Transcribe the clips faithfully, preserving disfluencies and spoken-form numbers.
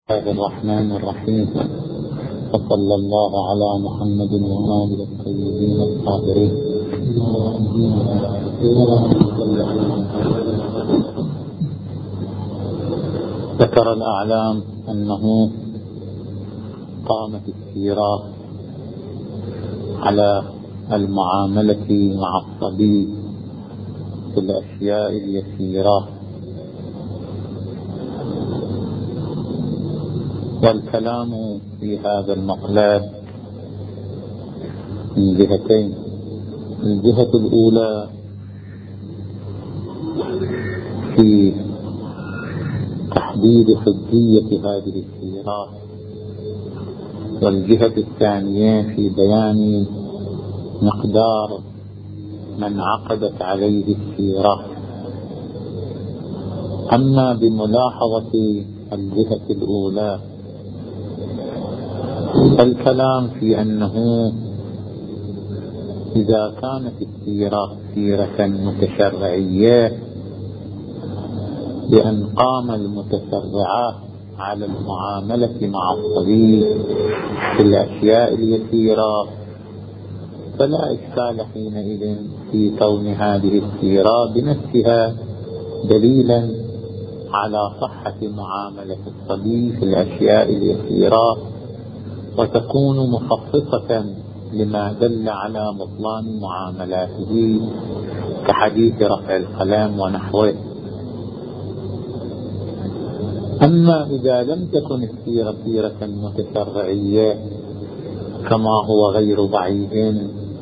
الله الرحمن الرحيم، وصلى الله على محمد وآله الطيبين الطاهرين. ذكر الأعلام أنه قامت السيرة على المعاملة مع الصبي في الأشياء اليسيرة، والكلام في هذا المطلب من جهتين. الجهة الأولى في تحديد حجية هذه السيرة، والجهة الثانية في بيان مقدار من عقدت عليه السيرة. أما بملاحظة الجهة الأولى، الكلام في أنه إذا كانت السيرة سيرة متشرعية بأن قام المتشرعة على المعاملة مع الصبي في الأشياء اليسيرة، فلا إشكال حينئذ في كون هذه السيرة بنفسها دليلا على صحة معاملة الصبي في الأشياء اليسيرة، وتكون مخصصة لما دل على بطلان معاملاته كحديث رفع القلم ونحوه. أما إذا لم تكن السيرة سيرة متشرعية كما هو غير بعيد،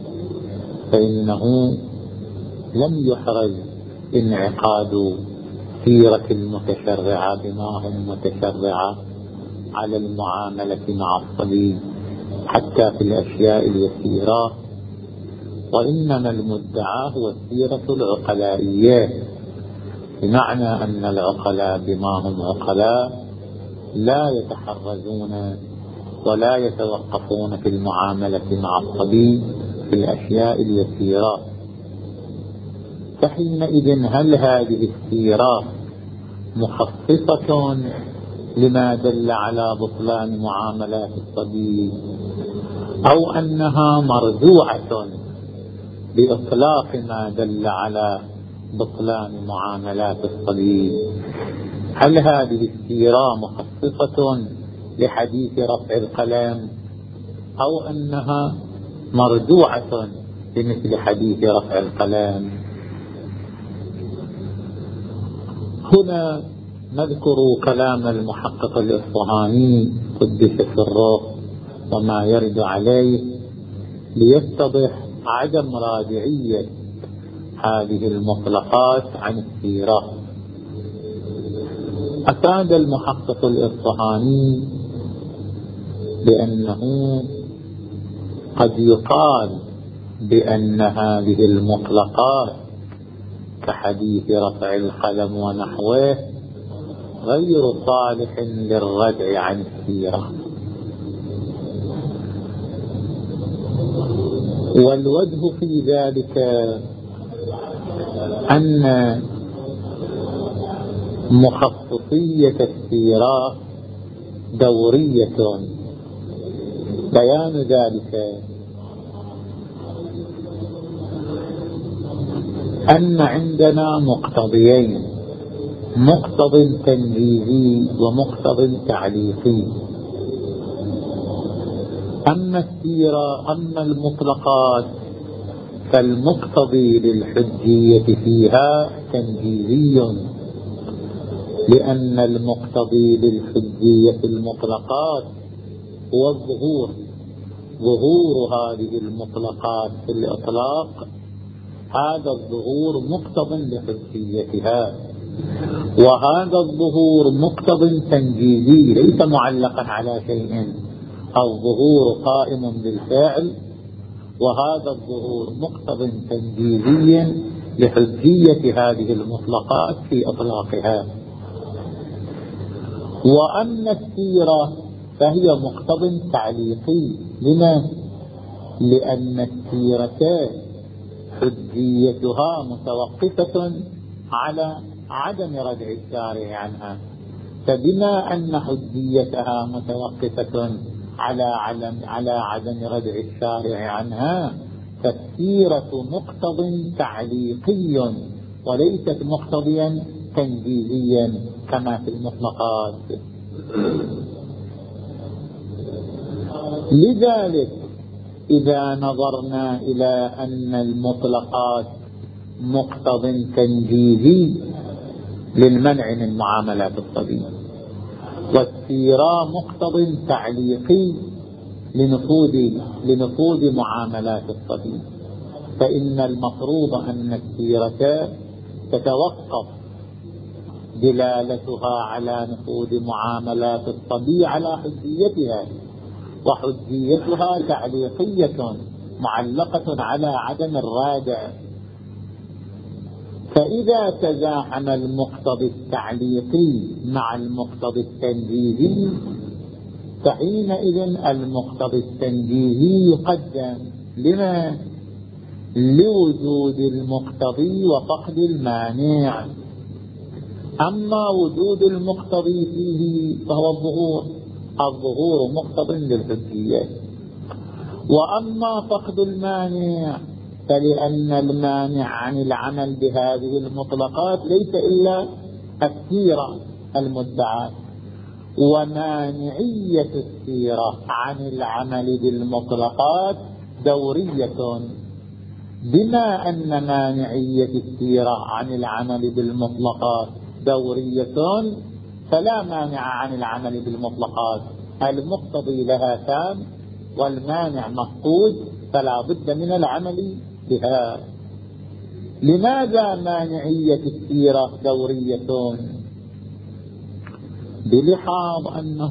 فإنه لم يحرز انعقاد سيرة المتشرعة بما هم متشرعة على المعاملة مع الصبي حتى في الأشياء اليسيرة، وإنما المدعى هو السيرة العقلائية، بمعنى أن العقلاء بما هم عقلاء لا يتحرزون ولا يتوقفون في المعاملة مع الصبي في الأشياء اليسيرة. فحينئذ هل هذه السيرة مخصصة لما دل على بطلان معاملات الصبي، أو أنها مرجوعة بإطلاق ما دل على بطلان معاملات الصبي؟ هل هذه السيرة مخصصة لحديث رفع القلم، أو أنها مرجوعة بمثل حديث رفع القلم؟ هنا نذكر كلام المحقق الإصفهاني قدس سره وما يرد عليه ليتضح عدم راجعية هذه المطلقات عن السيرة. أفاد المحقق الإصفهاني بأنه قد يقال بأن هذه المطلقات كحديث رفع القلم ونحوه غير صالح للردع عن السيرة، والوجه في ذلك أن مخصصية السيرة دورية. بيان ذلك أن عندنا مقتضيين، مقتض تنجيزي ومقتض تعليقي. أما السيرة أما المطلقات فالمقتضي للحجية فيها تنجيزي، لأن المقتضي للحجية المطلقات هو الظهور. ظهور هذه المطلقات في الإطلاق هذا الظهور مقتض لحجيتها، وهذا الظهور مقتض تنجيزي ليس معلقا على شيء. الظهور قائم بالفعل، وهذا الظهور مقتض تنجيزي لحجية هذه المطلقات في إطلاقها. وأما السيرة فهي مقتض تعليقي. لما؟ لأن السيرة حجيتها متوقفة على عدم ردع الشارع عنها، فبما أن حجيتها متوقفة على عدم على عدم ردع الشارع عنها، فالسيرة مقتض تعليقي وليست مقتضيا تنجيزيا كما في المطلقات. لذلك إذا نظرنا إلى أن المطلقات مقتض تنجيزي للمنع من معاملات الصبي، والسيرة مقتض تعليقي لنفوذ لنفوذ معاملات الصبي، فإن المفروض أن السيرة تتوقف دلالتها على نفوذ معاملات الصبي على حجيتها، وحجيتها تعليقية معلقة على عدم الرادع. فإذا تزاحم المقتضى التعليقي مع المقتضى التنجيزي، فحينئذ المقتضى التنجيزي يقدم لما؟ لوجود المقتضي وفقد المانع. أما وجود المقتضي فيه فهو الظهور، الظهور مقتض للحجية. وأما فقد المانع فلأن المانع عن العمل بهذه المطلقات ليس إلا السيرة المدعاة، ومانعية السيرة عن العمل بالمطلقات دورية. بما أن مانعية السيرة عن العمل بالمطلقات دورية، فلا مانع عن العمل بالمطلقات، المقتضي لها تام والمانع مفقود، فلا بد من العمل بها. لماذا مانعية السيرة دورية؟ بلحاظ أنه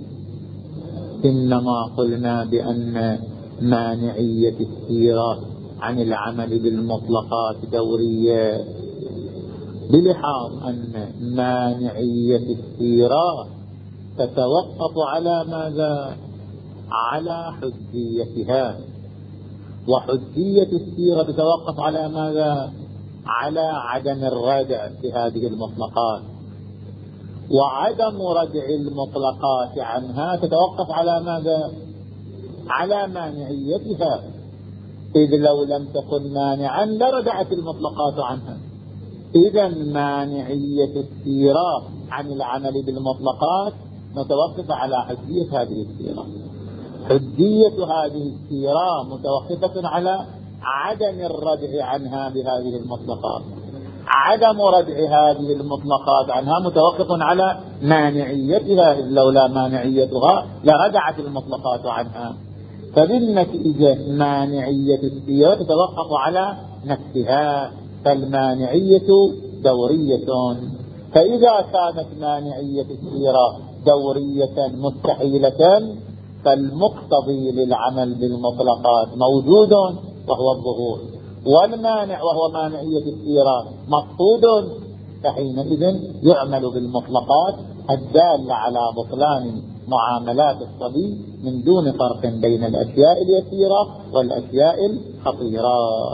إنما قلنا بأن مانعية السيرة عن العمل بالمطلقات دورية بلحاظ أن مانعية السيرة تتوقف على ماذا؟ على حجيتها، وحجية السيرة تتوقف على ماذا؟ على عدم الردع في هذه المطلقات، وعدم ردع المطلقات عنها تتوقف على ماذا؟ على مانعيتها، إذ لو لم تكن مانعا لردعت المطلقات عنها. إذا مانعية السيرة عن العمل بالمطلقات متوقفة على حجية هذه السيرة. حجية هذه السيرة متوقفة على عدم الردع عنها بهذه المطلقات، عدم ردع هذه المطلقات عنها متوقف على مانعيتها، إذ لولا مانعيتها لردعت المطلقات عنها. فبالنتيجة مانعية السيرة تتوقف على نفسها، فالمانعية دورية. فإذا كانت مانعية السيرة دورية مستحيلة، فالمقتضي للعمل بالمطلقات موجود وهو الظهور، والمانع وهو مانعية السيرة مفقود، فحينئذ يعمل بالمطلقات الدالة على بطلان معاملات الصبي من دون فرق بين الأشياء اليسيرة والأشياء الخطيرة.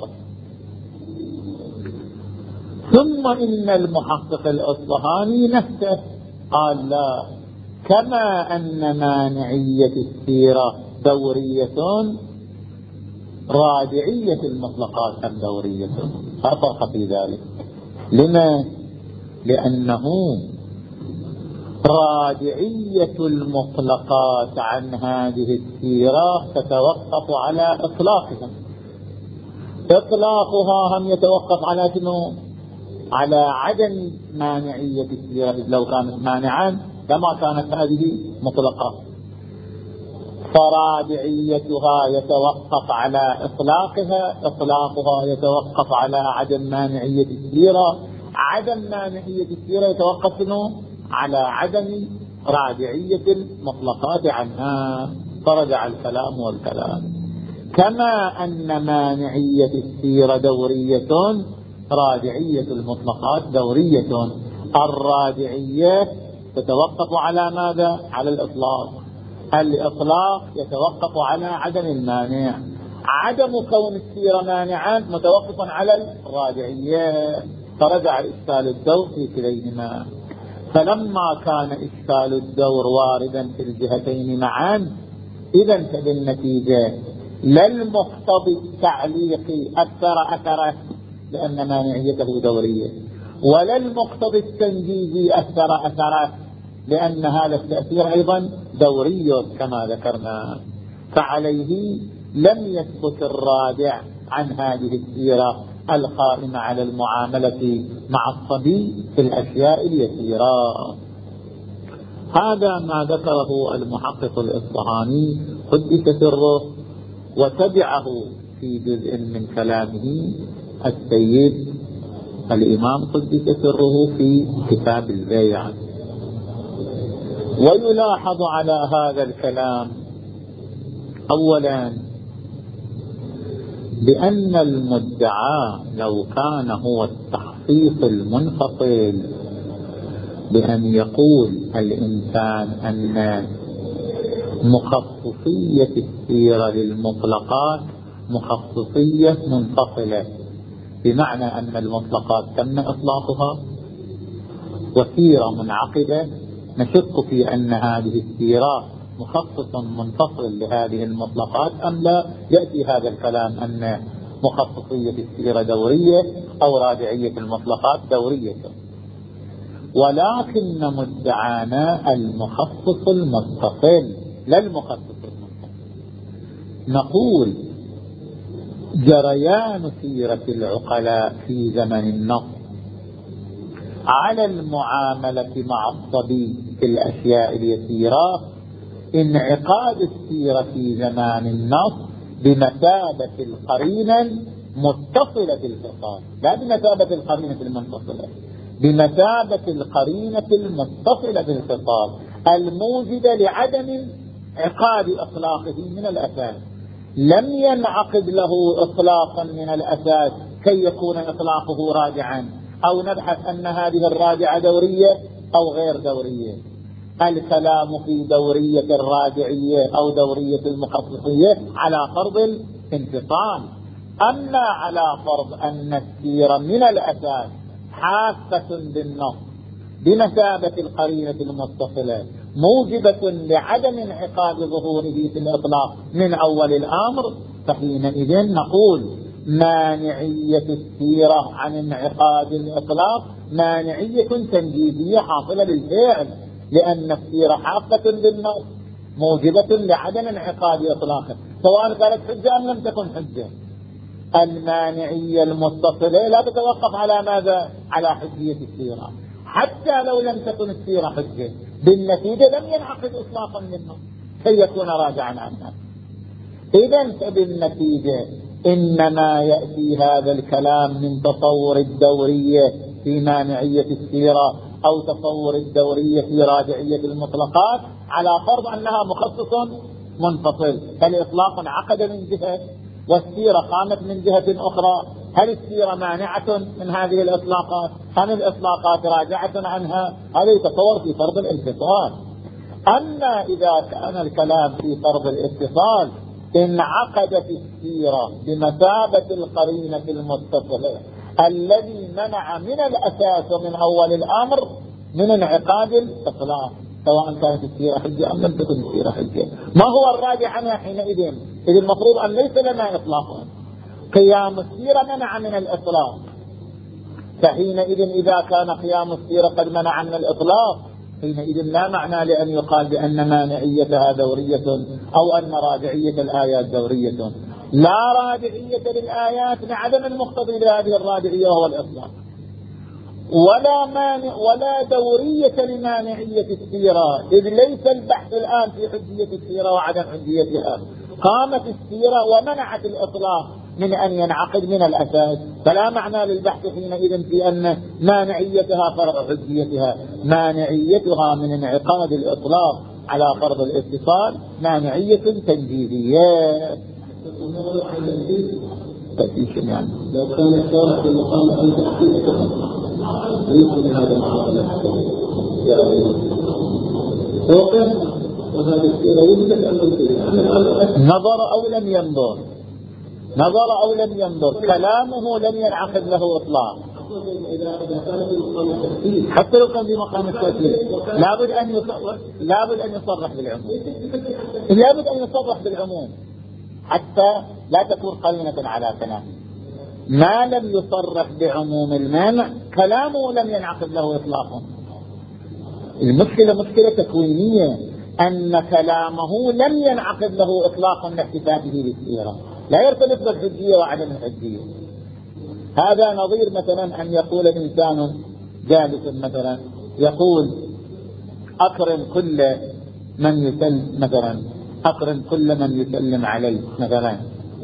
ثم إن المحقق الأصبهاني نفسه قال لا، كما أن مانعية السيرة دورية رادعية المطلقات هم دورية، لا فرق في ذلك. لما؟ لأنه رادعية المطلقات عن هذه السيرة تتوقف على إطلاقها، إطلاقها هم يتوقف على شنو؟ على عدم مانعية السيرة، لو كانت مانعا لما كانت هذه مطلقة. فرادعيتها يتوقف على إطلاقها، إطلاقها يتوقف على عدم مانعية السيرة، عدم مانعية السيرة يتوقف شنو؟ على عدم رادعية المطلقات عنها. فرجع الكلام والكلام. كما أن مانعية السيرة دورية، رادعية المطلقات دورية. الرادعية تتوقف على ماذا؟ على الإطلاق. الإطلاق يتوقف على عدم المانع. عدم كون السيرة مانعا متوقف على الرادعية. فرجع إشكال الدور في كليهما. فلما كان إشكال الدور واردا في الجهتين معا، إذا فبالنتيجة لا المقتضي التعليقي أثر أثره لأن مانعيته دورية، ولا المقتضي التنجيزي أثر أثره لأن هذا التأثير أيضا دوري كما ذكرنا. فعليه لم يثبت الرادع عن هذه السيرة القائمة على المعاملة مع الصبي في الأشياء اليسيرة. هذا ما ذكره المحقق الإصفهاني قدس سره، وتبعه في جزء من كلامه السيد الإمام قدس سره في كتاب البيع. ويلاحظ على هذا الكلام أولا بأن المدعى لو كان هو التخصيص المنفصل بأن يقول الإنسان أن مخصصية السيرة للمطلقات مخصصية منفصلة، بمعنى أن المطلقات تم إطلاقها وسيرة منعقدة نشك في أن هذه السيرة مخصص منفصل لهذه المطلقات أم لا. يأتي هذا الكلام أن مخصصية السيرة دورية أو راجعية المطلقات دورية، ولكن مدعانا المخصص المتصل لا المخصص المنفصل. نقول جريان سيرة العقلاء في زمن النص على المعاملة مع الصبي في الأشياء اليسيرة انعقاد السيرة في زمان النص بمثابة القرينة المتصلة بالخطاب، لا بمثابة القرينة المنفصلة، بمثابة القرينة المتصلة بالخطاب الموجبة لعدم انعقاد إطلاقه من الأساس. لم ينعقد له إطلاقا من الأساس كي يكون إطلاقه راجعا أو نبحث أن هذه الراجعة دورية أو غير دورية. الكلام في دورية الراجعية أو دورية المخصصية على فرض الانفصال. أما على فرض أن السيرة من الأساس حافة بالنص بمثابة القرينة المتصلة موجبة لعدم انعقاد ظهوره في الإطلاق من أول الأمر، فحينئذ نقول مانعية السيرة عن انعقاد الإطلاق مانعية تنجيزية حاصلة بالفعل، لأن السيرة حافة بالنص موجبة لعدم انعقاد إطلاقه سواء كانت حجة أم لم تكن حجة. المانعية المتصلة لا تتوقف على ماذا؟ على حجية السيرة، حتى لو لم تكن السيرة حجة بالنتيجة لم ينعقد إطلاقا منه كي يكون راجعا عنها. إذن فبالنتيجة إنما يأتي هذا الكلام من تصور الدورية في مانعية السيرة أو تصور الدورية في راجعية المطلقات على فرض أنها مخصص منفصل. فالإطلاق انعقد من جهة والسيرة قامت من جهة أخرى. هل السيرة مانعة من هذه الإطلاقات؟ هل الإطلاقات راجعة عنها؟ هذا يتصور في فرض الاتصال. أما إذا كان الكلام في فرض الاتصال انعقدت السيرة بمثابة القرينة المتصلة الذي منع من الأساس ومن أول الأمر من انعقاد الإطلاق سواء كانت السيرة حجة أم لم تكن السيرة حجة. ما هو الراجع عنها حينئذ؟ إذ المفروض أن ليس لنا إطلاق، قيام السيرة منع من الإطلاق، فحينئذ إذا كان قيام السيرة قد منع من الإطلاق حينئذ لا معنى لأن يقال بأن مانعيتها دورية أو أن راجعية الآيات دورية. لا راجعية للآيات لعدم المقتضي لهذه الراجعية وهو الإطلاق، ولا مانع ولا دورية لمانعية السيرة، إذ ليس البحث الآن في حجية السيرة وعدم حجيتها. قامت السيرة ومنعت الإطلاق من أن ينعقد من الأساس، فلا معنى للبحث حينئذ في أن مانعيتها فرع حجيتها. مانعيتها من انعقاد الإطلاق على فرض الاتصال مانعية تنجيزية. تأتيش يعني لو كان الشارع في مقام أن تحقيق يمكن هذا المعاملة يعني توقف وهذه السيرة وجدت أن نظر أو لم ينظر، نظر أو لم ينظر، كلامه لم ينعقد له إطلاق. حتى لو كان في مقام التأكيد لابد أن يصرح لابد أن يصرح بالعموم لابد أن يصرح بالعموم حتى لا تكون قرينة على كلامه. ما لم يصرح بعموم المانع كلامه لم ينعقد له إطلاقا. المشكلة مشكلة تكوينية أن كلامه لم ينعقد له إطلاقا لاحتفاظه بالسيرة، لا يرتبط بالحجية وعدم الحجية. هذا نظير مثلا أن يقول إنسان جالس مثلا يقول أكرم كل من يسلم مثلا أكرم كل من يسلم عليه مثلا،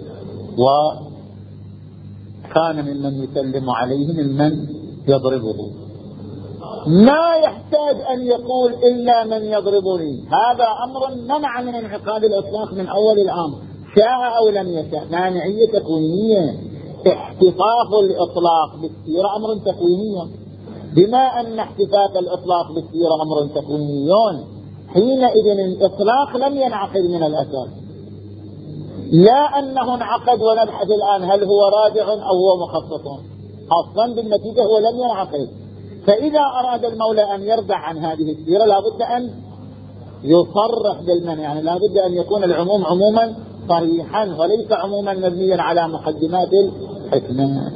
وكان ممن يسلم عليه ممن يضربه، ما يحتاج أن يقول إلا من يضربني. هذا أمر منع من انعقاد الإطلاق من أول الأمر شاء أو لم يشاء، مانعية تكوينية. احتفاظ الإطلاق بالسيرة أمر تكويني، بما أن احتفاظ الإطلاق بالسيرة أمر تكويني حينئذ الإطلاق لم ينعقد من الأساس، لا أنه انعقد ونبحث الآن هل هو راجع أو هو مخصص، أصلا بالنتيجة هو لم ينعقد. فإذا أراد المولى أن يرجع عن هذه السيرة لابد أن يصرح بالمنع، يعني لابد أن يكون العموم عموما صريحا وليس عموما مبنيا على مقدمات الحكمة.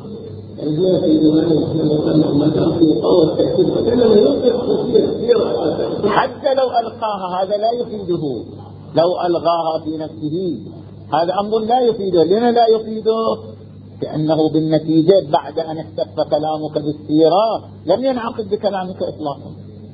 حتى لو ألقاها هذا لا يفيده، لو ألغاها في نفسه هذا أمر لا يفيده. لما لا يفيده؟ لأنه بالنتيجة بعد أن اختف كلامك بالسيرة لم ينعقد بكلامك إطلاقا.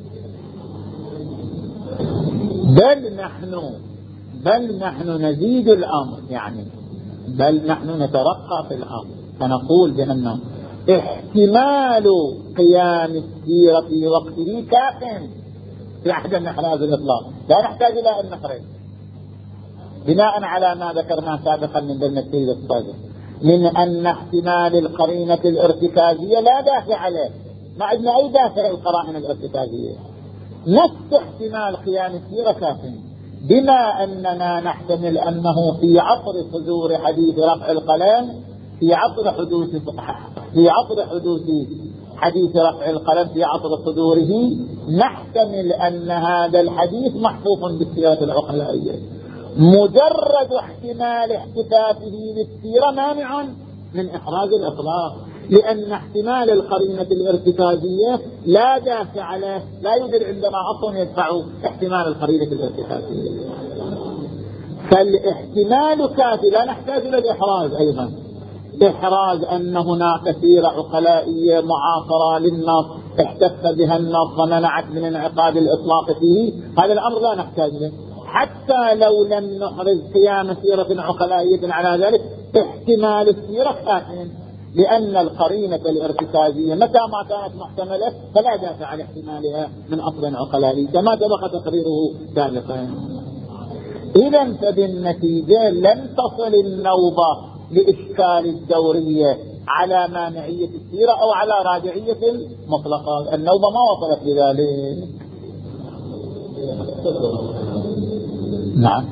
بل نحن بل نحن نزيد الأمر، يعني بل نحن نترقى في الأمر فنقول بأنه احتمال قيام السيرة في وقته كاف في أحد محراز الإطلاق، لا نحتاج إلى أن نخرج بناء على ما ذكرنا سابقا من ضمن السيد الصادق من أن احتمال القرينة الارتكازية لا دافع له، ما عندنا أي دافع القرائن الارتكازية، نفس احتمال قيام السيرة كافٍ، بما أننا نحتمل أنه في عصر صدور حديث رفع القلم في عصر حدوث في عصر حدوث حديث رفع القلم في عصر صدوره نحتمل أن هذا الحديث محفوظ بالسيرة العقلائية. مجرد احتمال احتفافه بالسيرة مانع من إحراز الإطلاق، لأن احتمال القرينة الارتكازية لا دافع له، لا يوجد عندنا أصلا يدفع احتمال القرينة الارتكازية، فالاحتمال كافي لا نحتاج إلى الإحراز. أيضا إحراز أن هناك سيرة عقلائية معاصرة للنص احتف بها النص ومنعت من انعقاد الإطلاق فيه، هذا الأمر لا نحتاج له. حتى لو لم نحرز قيام سيرة عقلائية على ذلك احتمال السيرة كافٍ، لأن القرينة الارتكازية متى ما كانت محتملة فلا دافع عن احتمالها من أصل عقلائي كما سبق تقريره سابقا. إذا فبالنتيجة لم تصل النوبة لإشكال الدورية على مانعية السيرة أو على راجعية المطلقة، النوبة ما وصلت لذلك. نعم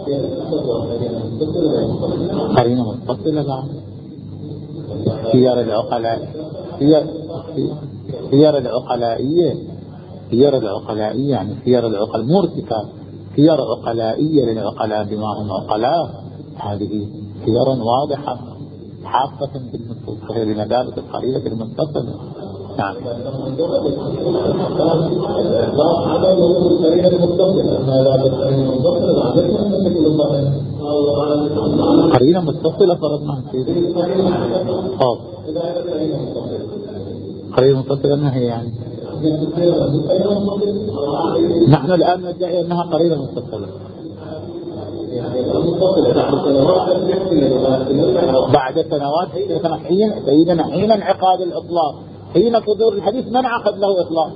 قرينة متصلة بعد سير العقلاء سير سير العقلائية سير العقلائية يعني سير العقل مو ارتكاب، سير عقلائية للعقلاء بما هم عقلاء، هذه سير واضحة حافة بالنصوص لمدارس القرينة المتصلة. نعم قرينة متصلة فرضنا خاص قرينة متصلة ما هي يعني نحن الآن ندعي أنها قرينة متصلة بعد سنوات حين سيدنا حين انعقاد الإطلاق حين صدور الحديث من عقد له إطلاق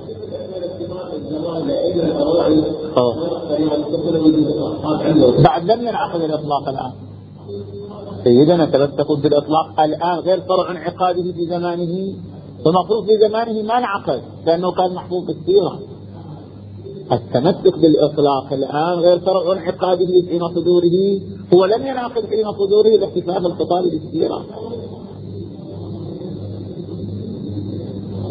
بعد لم ينعقد الإطلاق. الآن سيدنا تمسكوا بالإطلاق الآن غير فرع انعقاده في زمانه، والمفروض في زمانه ما انعقد لأنه كان محفوظ بالسيرة. التمسك بالإطلاق الآن غير فرع انعقاده حين صدوره، هو لم ينعقد حين صدوره لاحتفاظ الخطاب بالسيرة.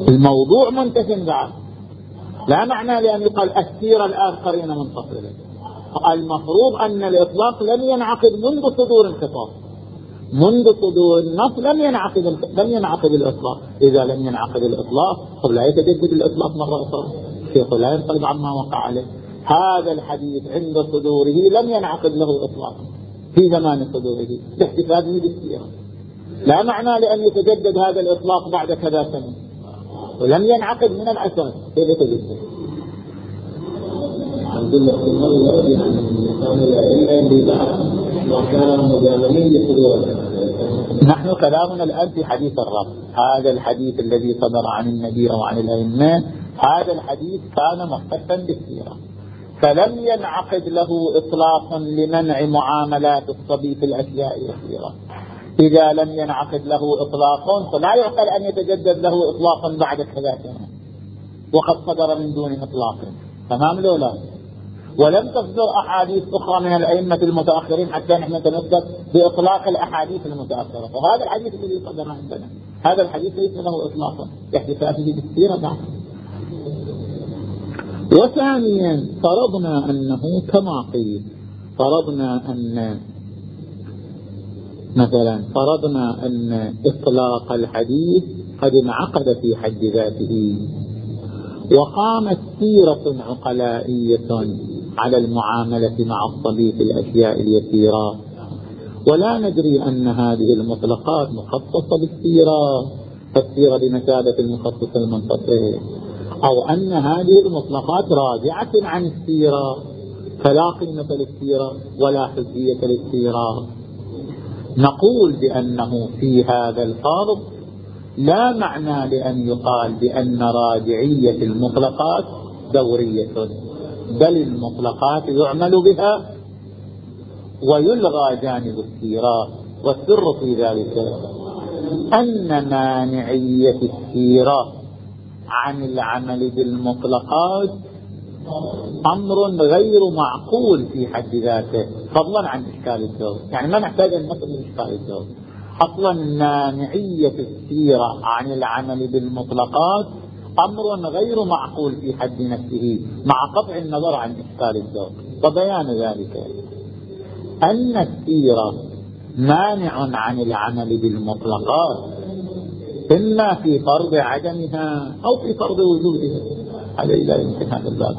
الموضوع منتهٍ بعد، لا معنى لأن يقال السيرة الآن قرينة منفصلة. المفروض أن الإطلاق لم ينعقد منذ صدور الخطاب، منذ صدور النص لم ينعقد لم ينعقد الإطلاق. إذا لم ينعقد الإطلاق فلا يتجدد الإطلاق مرة أخرى، الشيخ لا ينقلب عما وقع عليه. هذا الحديث عند صدوره لم ينعقد له إطلاق في زمان صدوره باحتفاظه بالسيرة، لا معنى لأن يتجدد هذا الإطلاق بعد كذا سنة، ولم ينعقد من الأساس كيف يتجدد. الحمد لله الله يعني كان العلم اللي بعد وكان مجاملين لصدور. نحن كلامنا الآن في حديث الرب، هذا الحديث الذي صدر عن النبي أو عن الأئمة، هذا الحديث كان مختصا بالسيرة، فلم ينعقد له إطلاق لمنع معاملات الصبي في الأشياء اليسيرة. إذا لم ينعقد له إطلاق فلا يعقل أن يتجدد له إطلاق بعد كذا سنة وقد صدر من دون إطلاق. تمام لو لا؟ ولم تصدر أحاديث أخرى من الأئمة المتأخرين حتى نحن نتمسك بإطلاق الأحاديث المتأخرة. فهذا الحديث الذي صدر عندنا هذا الحديث ليس له إطلاقا باحتفاظه بالسيرة بعد. وثانيا فرضنا أنه كما قيل، فرضنا أن مثلا فرضنا أن إطلاق الحديث قد انعقد في حد ذاته، وقامت سيرة عقلائية على المعاملة مع الصبي في الأشياء اليسيرة، ولا ندري أن هذه المطلقات مخصصة بالسيرة، فالسيرة بمثابة المخصص المنفصل، أو أن هذه المطلقات راجعة عن السيرة فلا قيمة للسيرة ولا حجية للسيرة. نقول بأنه في هذا الفرض لا معنى لأن يقال بأن راجعية المطلقات دورية، بل المطلقات يعمل بها ويلغى جانب السيرة. والسر في ذلك أن مانعية السيرة عن العمل بالمطلقات أمر غير معقول في حد ذاته فضلا عن إشكال الدور. يعني ما نحتاج أن نصل لإشكال الدور. أصلا مانعية السيرة عن العمل بالمطلقات أمر غير معقول في حد نفسه مع قطع النظر عن إشكال الدور. وبيان ذلك أن السيرة مانع عن العمل بالمطلقات إما في فرض عدمها أو في فرض وجودها. هذا لا يمكن هذا الباب.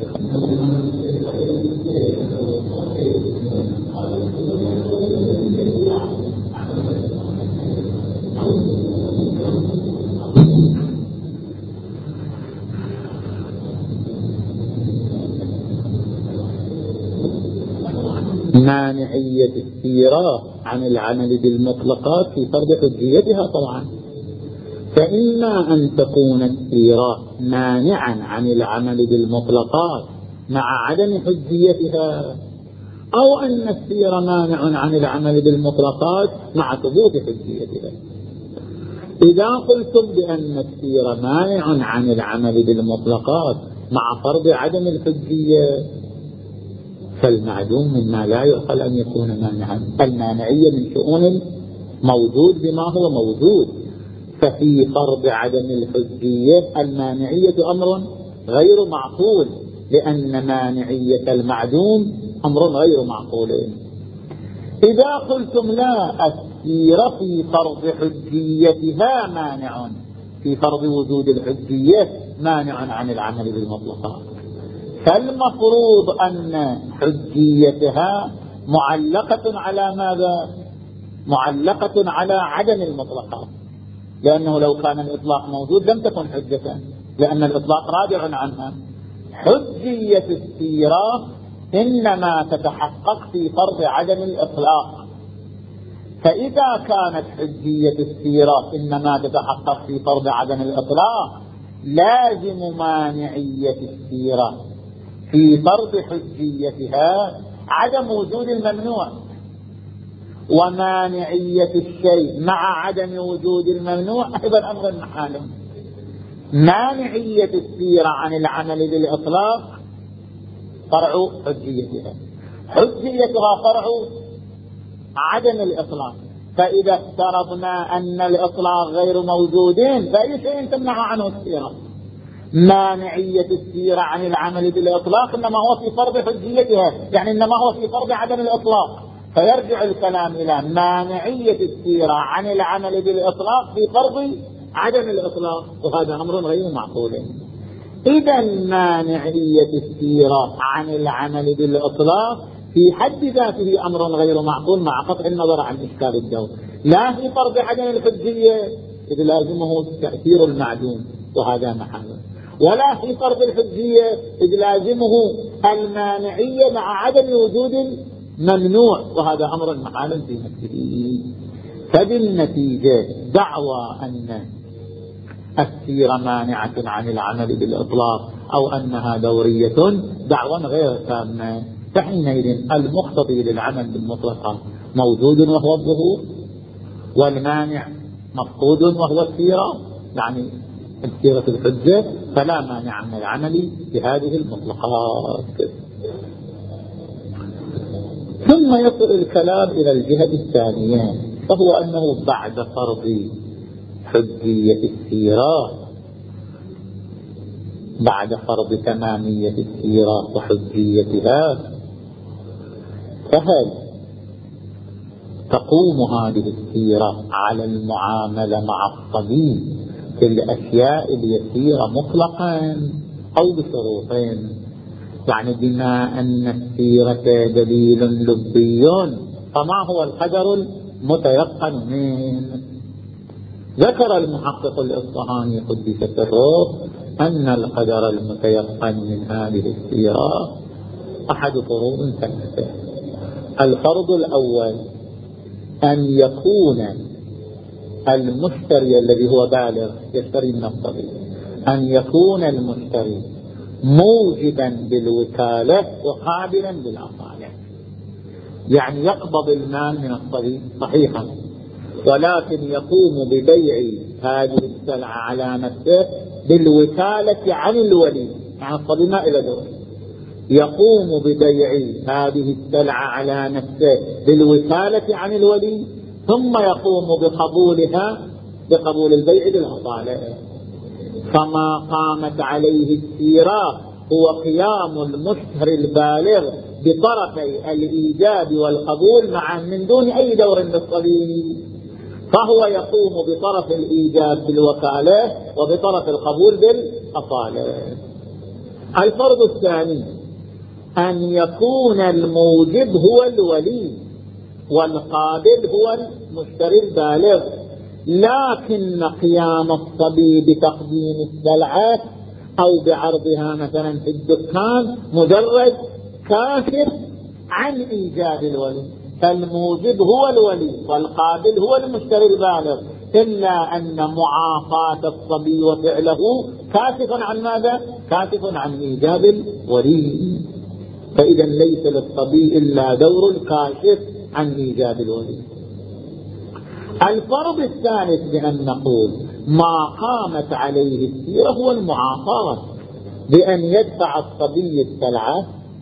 مانعية السيرة عن العمل بالمطلقات في فرض حجيتها طبعا، فإما أن تكون السيرة مانعا عن العمل بالمطلقات مع عدم حجيتها، أو أن السيرة مانع عن العمل بالمطلقات مع ثبوت حجيتها. إذا قلتم بأن السيرة مانع عن العمل بالمطلقات مع فرض عدم الحجية فالمعدوم مما لا يعقل أن يكون مانعا. المانعية من شؤون موجود بما هو موجود، ففي فرض عدم الحجية المانعية أمر غير معقول، لأن مانعية المعدوم أمر غير معقول. إذا قلتم لا، السيرة في فرض حجيتها مانع، في فرض وجود الحجية مانع عن العمل بالمطلقات، فالمفروض أن حجيتها معلقة على ماذا؟ معلقة على عدم المطلقات، لأنه لو كان الإطلاق موجود لم تكن حجة، لأن الإطلاق راجع عنها. حجية السيرة إنما تتحقق في فرض عدم الإطلاق، فإذا كانت حجية السيرة إنما تتحقق في فرض عدم الإطلاق، لازم مانعية السيرة في فرض حجيتها عدم وجود الممنوع، ومانعية الشيء مع عدم وجود الممنوع أيضا أمر محال. مانعية السيرة عن العمل بالإطلاق فرع حجيتها، حجيتها فرع عدم الإطلاق، فإذا افترضنا أن الإطلاق غير موجودين فأي شيء تمنع عنه السيرة. مانعية السيرة عن العمل بالإطلاق إنما هو في فرض حجيتها، يعني إنما هو في فرض عدم الإطلاق، فيرجع الكلام إلى مانعية السيرة عن العمل بالإطلاق في فرض عدم الإطلاق، وهذا أمر غير معقول. إذا مانعية السيرة عن العمل بالإطلاق في حد ذاته أمر غير معقول مع قطع النظر عن إشكال الدور، لا في فرض عدم الحجية إذ لازمه تأثير المعدوم وهذا محال، ولا في فرض الحجية إذ لازمه المانعية مع عدم وجود الممنوع وهذا أمر محال في نفسه. فبالنتيجة دعوى أن السيرة مانعة عن العمل بالإطلاق أو أنها دورية دعوى غير تامة، فحينئذ المقتضي للعمل بالمطلقة موجود وهو الظهور، والمانع مفقود وهو السيرة، يعني السيرة الحجة، فلا مانع من العمل بهذه المطلقات. ثم يصل الكلام إلى الجهة الثانية، وهو أنه بعد فرض حجية السيرة، بعد فرض تمامية السيرة وحجيتها، فهل تقوم هذه السيرة على المعاملة مع الصبي في الأشياء اليسيرة مطلقا أو بشروطين؟ يعني بما أن السيرة دليل لبي فما هو القدر المتيقن منه؟ ذكر المحقق الإصفهاني قدس سره أن القدر المتيقن من هذه السيرة أحد فروض ثلاثة. الفرض الأول أن يكون المشتري الذي هو بالغ يشتري من الصبي، أن يكون المشتري موجبا بالوكالة وقابلا بالأصالة، يعني يقبض المال من الصبي صحيحا ولكن يقوم ببيع هذه السلعة على نفسه بالوكالة عن الولي، يعني الصبي ما إلى دور، يقوم ببيع هذه السلعة على نفسه بالوكالة عن الولي ثم يقوم بقبولها بقبول البيع بالأصالة. فما قامت عليه السيرة هو قيام المشتري البالغ بطرفي الإيجاب والقبول معا من دون أي دور للصبي، فهو يقوم بطرف الإيجاب بالوكالة وبطرف القبول بالأصالة. الفرض الثاني أن يكون الموجب هو الولي والقابل هو المشتري البالغ، لكن قيام الصبي بتقديم السلعة أو بعرضها مثلا في الدكان مجرد كافر عن إيجاب الولي، فالموجب هو الولي والقابل هو المشتري البالغ، إلا أن معافاة الصبي وفعله كاشف عن ماذا؟ كاشف عن إيجاب الولي، فإذا ليس للصبي إلا دور الكاشف عن إيجاب الولي. الفرض الثالث بأن نقول ما قامت عليه السيرة هو المعافاة، بأن يدفع الصبي السلعة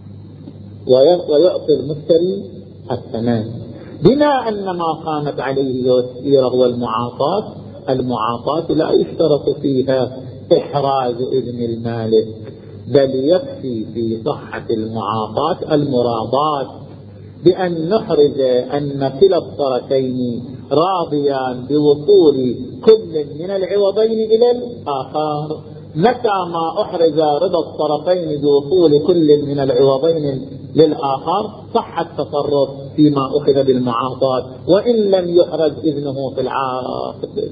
ويعطي المشتري الثمن، بما أن ما قامت عليه السيرة هو المعافاة. المعافاة لا يشترط فيها إحراز إذن المالك، بل يكفي في صحة المعافاة المراضات، بأن نحرز أن كلا الطرفين راضيان بوصول كل من العوضين إلى الآخر. متى ما أحرز رضا الطرفين بوصول كل من العوضين للآخر صح التصرف فيما أخذ بالمعاطاة وإن لم يحرز إذنه في العاقد.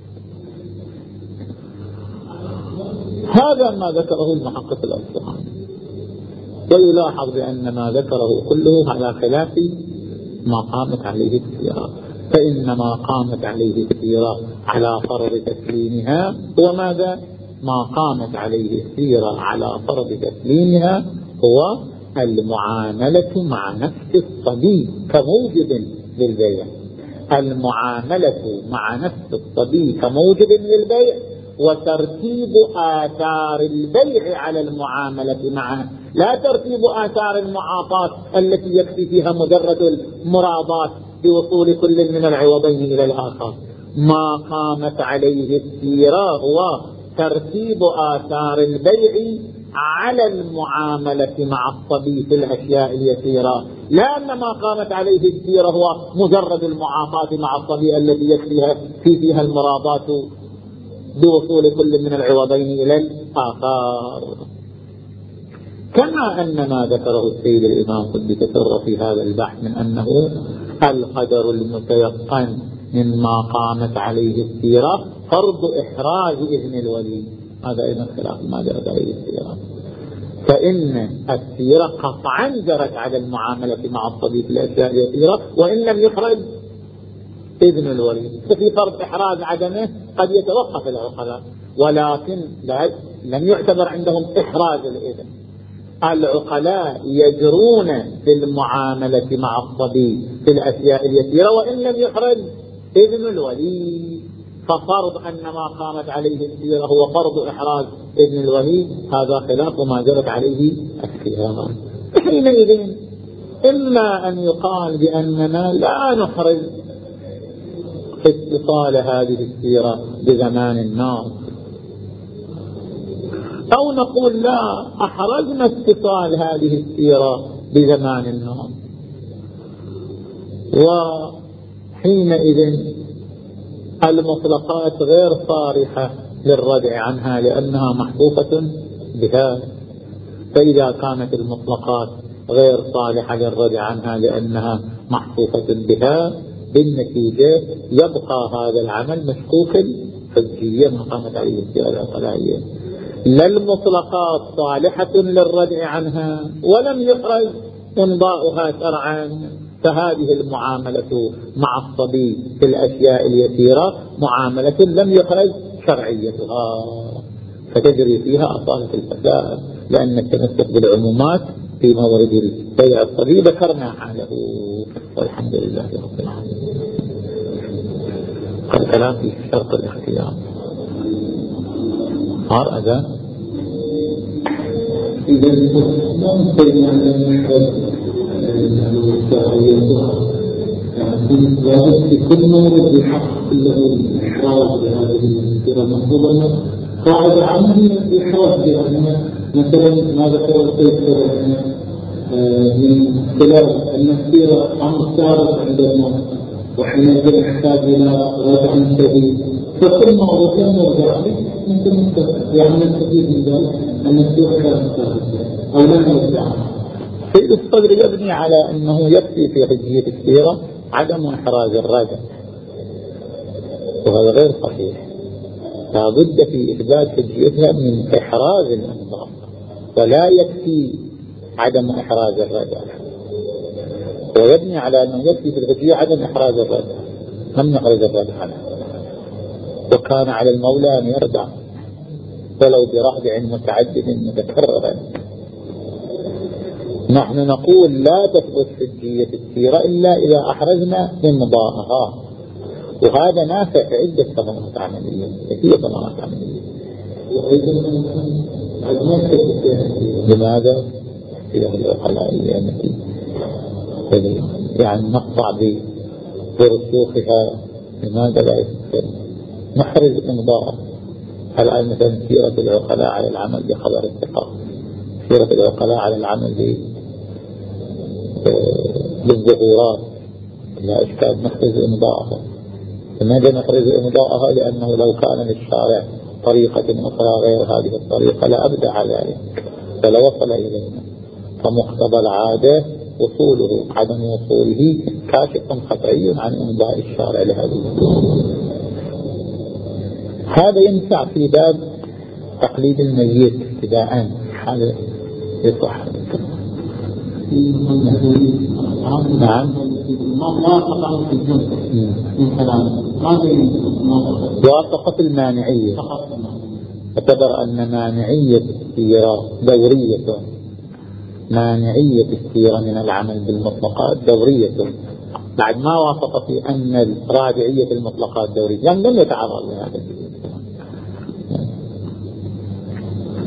هذا ما ذكره المحقق الأصفهاني، ويلاحظ بأن ما ذكره كله على خلاف ما قامت عليه السيرة، فإنما قامت عليه السيرة على فرض تسليمها هو ماذا؟ ما قامت عليه السيرة على فرض تسليمها هو المعاملة مع نفس الصبي كموجب للبيع، المعاملة مع نفس الصبي كموجب للبيع، وترتيب آثار البيع على المعاملة معه، لا ترتيب آثار المعاطاة التي يكفي فيها مجرد المراضات بوصول كل من العوضين إلى الآخر. ما قامت عليه السيرة هو ترتيب آثار البيع على المعاملة مع الصبي في الأشياء اليسيرة، لا أن ما قامت عليه السيرة هو مجرد المعاطاة مع الصبي التي يكفيها في فيها المراضاة بوصول كل من العوضين إلى الآخر. كما أن ما ذكره السيد الإمام قدس سره في هذا البحث من أنه القدر المتيقن مما قامت عليه السيرة فرض إحراز إذن الولي، هذا أيضا خلاف ما جرت عليه السيرة، فإن السيرة قطعا جرت على المعاملة مع الصبي في الأشياء اليسيرة وإن لم يخرج إذن الولي. ففي فرض إحراز عدمه قد يتوقف العقلاء، ولكن لم يعتبر عندهم إحراز الإذن. العقلاء يجرون في المعاملة مع الصبي في الأشياء اليسيرة وإن لم يخرج إذن الولي، ففرض أن ما قامت عليه السيرة هو فرض إحراز إذن الولي، هذا خلاف ما جرت عليه السيرة. حينئذ إما أن يقال بأننا لا نحرز اتصال هذه السيرة بزمان الناس، أو نقول لا، أحرزنا اتصال هذه السيرة بزمان الناس، وحينئذ المطلقات غير صالحة للردع عنها لأنها محفوفة بها. فإذا كانت المطلقات غير صالحة للردع عنها لأنها محفوفة بها، بالنتيجة يبقى هذا العمل مشكوك الحجية ما قامت عليه السيرة العقلائية. لا المطلقات صالحة للردع عنها ولم يخرج إمضاؤها شرعا، فهذه المعاملة مع الصبي في الأشياء اليسيرة معاملة لم يخرج شرعيتها، فتجري فيها أصالة الفساد، لأن التمسك بالعمومات في مورد بيع الصبي ذكرنا حاله، والحمد لله رب العالمين. الكلام في شرط الاختيار. صار أذان إذا لا نستطيع أن نحرز الشرعية، لابد في كل مورد يحق له الإحراز بهذه السيرة المفروضة قاعدة عملية الإحراز بأن مثلا ما ذكر السيد من خلال أن السيرة أمر سابق عند الموت وحينئذ يحتاج إلى رجع شديد، فكل مورد يرجع عليه ممكن يعني نستفيد من ذلك أن السيرة كانت سابقة أو لم يرجع. سيد الصدر يبني على أنه يكفي في حجية السيرة عدم إحراز الرجع، وهذا غير صحيح، لابد في إثبات حجيتها من إحراز الإمضاء، ولا يكفي عدم إحراز الرجع. ويبني على أنه يكفي في الحجية عدم إحراز الرجع، لم يحرز الرجع عنه، وكان على المولى أن يرجع ولو برجع متعدد متكررا. نحن نقول لا تثبت حجية السيرة إلا إذا أحرزنا إمضاءها، وهذا نافع في عدة ثمرات عملية، كثير ثمرات عملية. لماذا؟ في أهل العقلائية يعني نقطع برسوخها، لماذا لا يستطيع نحرز إمضاء؟ الآن مثلا سيرة العقلاء على العمل بخبر الثقة، سيرة العقلاء على العمل بالظهورات، لا إشكال نحرز إمضاءها. لماذا نحرز إمضاءها؟ لأنه لو كان للشارع طريقة أخرى غير هذه الطريقة لأبدع ذلك فلوصل إلينا، فمقتضى العادة وصوله، عدم وصوله كاشف خطئي عن إمضاء الشارع لهذه. هذا ينفع في باب تقليد الميت ابتداء، هذا يصح. نعم، وافقة المانعية، اعتبر أن مانعية السيرة دورية، مانعية السيرة من العمل بالمطلقات دورية، بعد ما وافق في أن راجعية المطلقات دورية، يعني لم يتعرض لهذا.